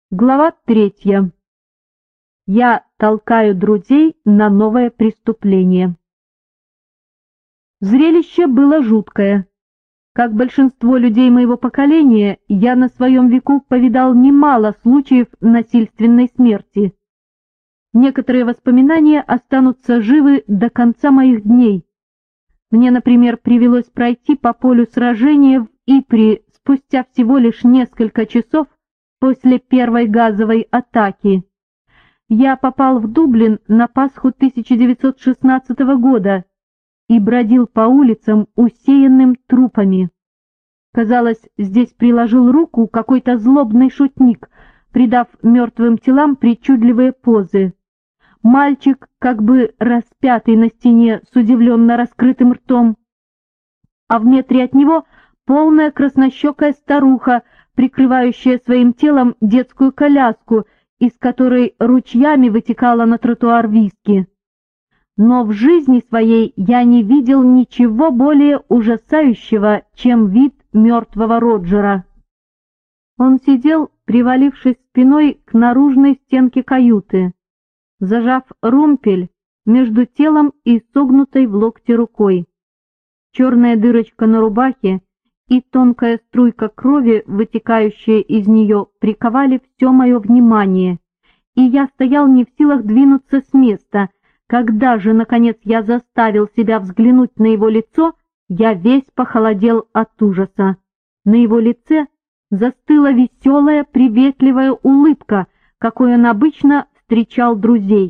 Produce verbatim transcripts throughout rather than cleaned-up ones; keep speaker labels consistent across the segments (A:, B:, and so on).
A: Глава третья. Я толкаю друзей на новое преступление. Зрелище было жуткое. Как большинство людей моего поколения, я на своем веку повидал немало случаев насильственной смерти. Некоторые воспоминания останутся живы до конца моих дней. Мне, например, привелось пройти по полю сражения в Ипре спустя всего лишь несколько часов после первой газовой атаки. Я попал в Дублин на Пасху тысяча девятьсот шестнадцатого года и бродил по улицам, усеянным трупами. Казалось, здесь приложил руку какой-то злобный шутник, придав мертвым телам причудливые позы. Мальчик, как бы распятый на стене с удивленно раскрытым ртом, а в метре от него полная краснощекая старуха, прикрывающая своим телом детскую коляску, из которой ручьями вытекала на тротуар виски. Но в жизни своей я не видел ничего более ужасающего, чем вид мертвого Роджера. Он сидел, привалившись спиной к наружной стенке каюты, зажав румпель между телом и согнутой в локте рукой. Черная дырочка на рубахе и тонкая струйка крови, вытекающая из нее, приковали все мое внимание, и я стоял не в силах двинуться с места. Когда же, наконец, я заставил себя взглянуть на его лицо, я весь похолодел от ужаса. На его лице застыла веселая, приветливая улыбка, какой он обычно встречал друзей.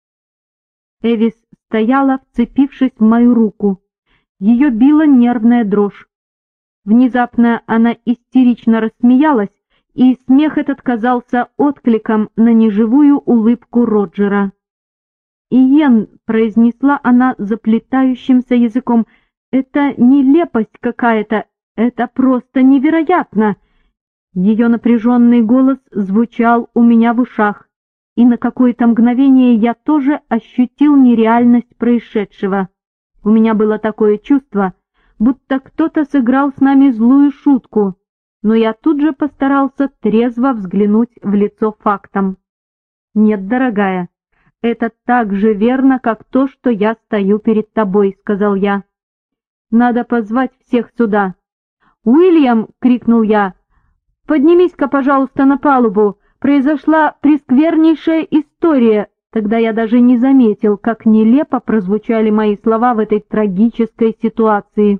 A: Эвис стояла, вцепившись в мою руку. Ее била нервная дрожь. Внезапно она истерично рассмеялась, и смех этот казался откликом на неживую улыбку Роджера. «Иен», — произнесла она заплетающимся языком, — «это нелепость какая-то, это просто невероятно!» Ее напряженный голос звучал у меня в ушах, и на какое-то мгновение я тоже ощутил нереальность происшедшего. У меня было такое чувство, будто кто-то сыграл с нами злую шутку, но я тут же постарался трезво взглянуть в лицо фактам. «Нет, дорогая, это так же верно, как то, что я стою перед тобой», — сказал я. «Надо позвать всех сюда». «Уильям!» — крикнул я. «Поднимись-ка, пожалуйста, на палубу. Произошла пресквернейшая история». Тогда я даже не заметил, как нелепо прозвучали мои слова в этой трагической ситуации.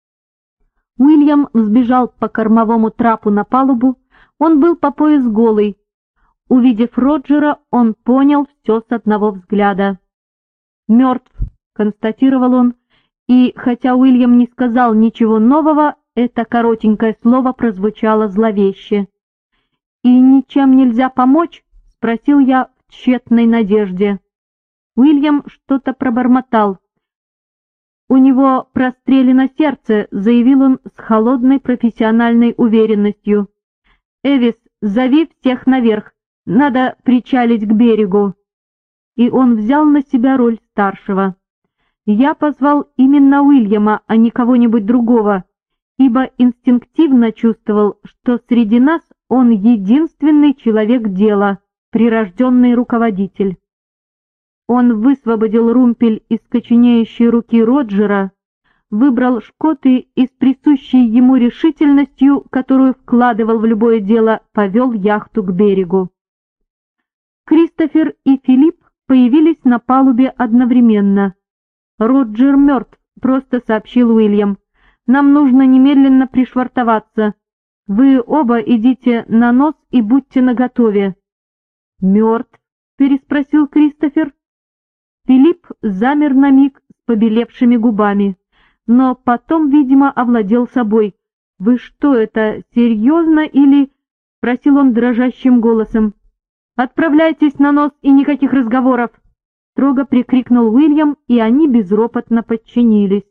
A: Уильям взбежал по кормовому трапу на палубу. Он был по пояс голый. Увидев Роджера, он понял все с одного взгляда. «Мертв», — констатировал он, и, хотя Уильям не сказал ничего нового, это коротенькое слово прозвучало зловеще. «И ничем нельзя помочь?» — спросил я в тщетной надежде. Уильям что-то пробормотал. «У него прострелено сердце», — заявил он с холодной профессиональной уверенностью. «Эвис, зови всех наверх. Надо причалить к берегу». И он взял на себя роль старшего. Я позвал именно Уильяма, а не кого-нибудь другого, ибо инстинктивно чувствовал, что среди нас он единственный человек дела, прирожденный руководитель. Он высвободил румпель из коченеющей руки Роджера, выбрал шкоты и с присущей ему решительностью, которую вкладывал в любое дело, повел яхту к берегу. Кристофер и Филипп появились на палубе одновременно. «Роджер мертв», — просто сообщил Уильям. «Нам нужно немедленно пришвартоваться. Вы оба идите на нос и будьте наготове». «Мертв?» — переспросил Кристофер. Филипп замер на миг с побелевшими губами, но потом, видимо, овладел собой. «Вы что это, серьезно или...» — спросил он дрожащим голосом. «Отправляйтесь на нос и никаких разговоров!» — строго прикрикнул Уильям, и они безропотно подчинились.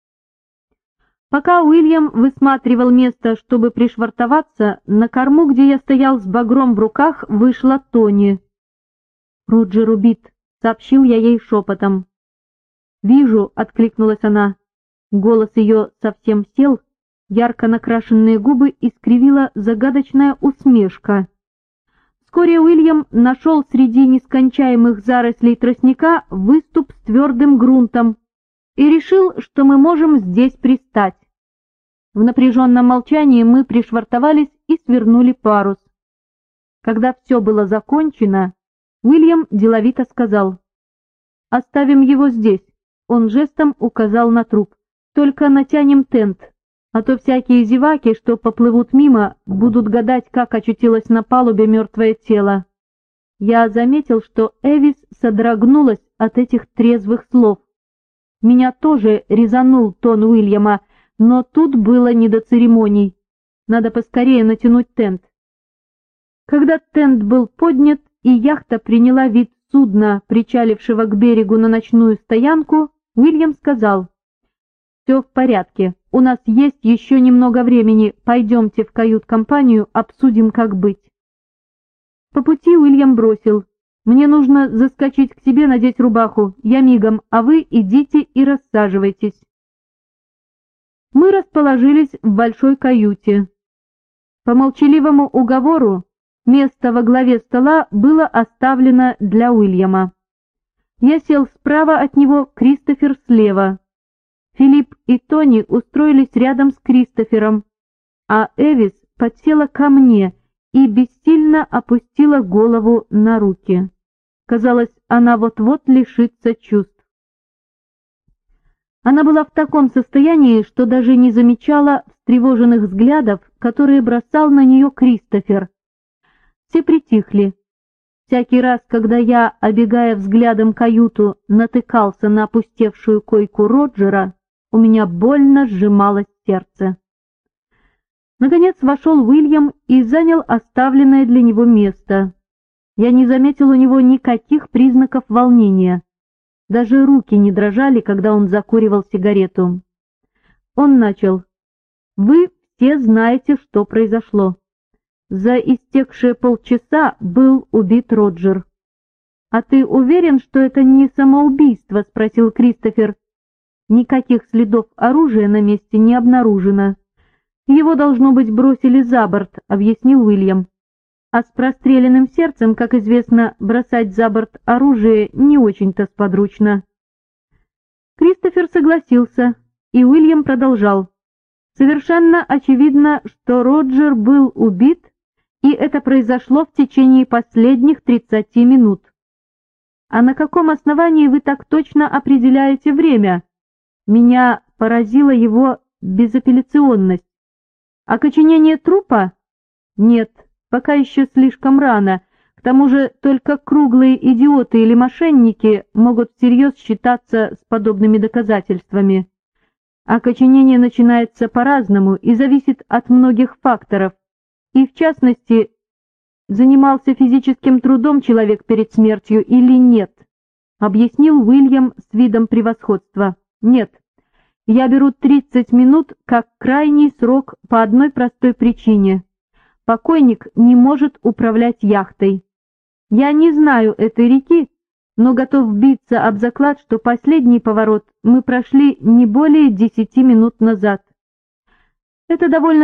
A: Пока Уильям высматривал место, чтобы пришвартоваться, на корму, где я стоял с багром в руках, вышла Тони. «Роджер убит», — сообщил я ей шепотом. «Вижу», — откликнулась она. Голос ее совсем сел, ярко накрашенные губы искривила загадочная усмешка. Вскоре Уильям нашел среди нескончаемых зарослей тростника выступ с твердым грунтом и решил, что мы можем здесь пристать. В напряженном молчании мы пришвартовались и свернули парус. Когда все было закончено, Уильям деловито сказал: «Оставим его здесь», — он жестом указал на труп, — «только натянем тент, а то всякие зеваки, что поплывут мимо, будут гадать, как очутилось на палубе мертвое тело». Я заметил, что Эвис содрогнулась от этих трезвых слов. Меня тоже резанул тон Уильяма, но тут было не до церемоний. Надо поскорее натянуть тент. Когда тент был поднят и яхта приняла вид судна, причалившего к берегу на ночную стоянку, Уильям сказал: «Все в порядке, у нас есть еще немного времени, пойдемте в кают-компанию, обсудим, как быть». По пути Уильям бросил: «Мне нужно заскочить к себе, надеть рубаху, я мигом, а вы идите и рассаживайтесь». Мы расположились в большой каюте. По молчаливому уговору место во главе стола было оставлено для Уильяма. Я сел справа от него, Кристофер слева. Филипп и Тони устроились рядом с Кристофером, а Эвис подсела ко мне и бессильно опустила голову на руки. Казалось, она вот-вот лишится чувств. Она была в таком состоянии, что даже не замечала встревоженных взглядов, которые бросал на нее Кристофер. Все притихли. Всякий раз, когда я, обегая взглядом каюту, натыкался на опустевшую койку Роджера, у меня больно сжималось сердце. Наконец вошел Уильям и занял оставленное для него место. Я не заметил у него никаких признаков волнения. Даже руки не дрожали, когда он закуривал сигарету. Он начал: «Вы все знаете, что произошло. За истекшие полчаса был убит Роджер». «А ты уверен, что это не самоубийство?» — спросил Кристофер. «Никаких следов оружия на месте не обнаружено. Его, должно быть, бросили за борт», — объяснил Уильям. «А с простреленным сердцем, как известно, бросать за борт оружие не очень-то сподручно». Кристофер согласился, и Уильям продолжал: «Совершенно очевидно, что Роджер был убит, и это произошло в течение последних тридцати минут». «А на каком основании вы так точно определяете время?» Меня поразила его безапелляционность. «Окоченение трупа?» «Нет, пока еще слишком рано. К тому же только круглые идиоты или мошенники могут всерьез считаться с подобными доказательствами. Окоченение начинается по-разному и зависит от многих факторов. И, в частности, занимался физическим трудом человек перед смертью или нет?» — объяснил Уильям с видом превосходства. «Нет, я беру тридцать минут как крайний срок по одной простой причине. Покойник не может управлять яхтой. Я не знаю этой реки, но готов биться об заклад, что последний поворот мы прошли не более десяти минут назад. Это довольно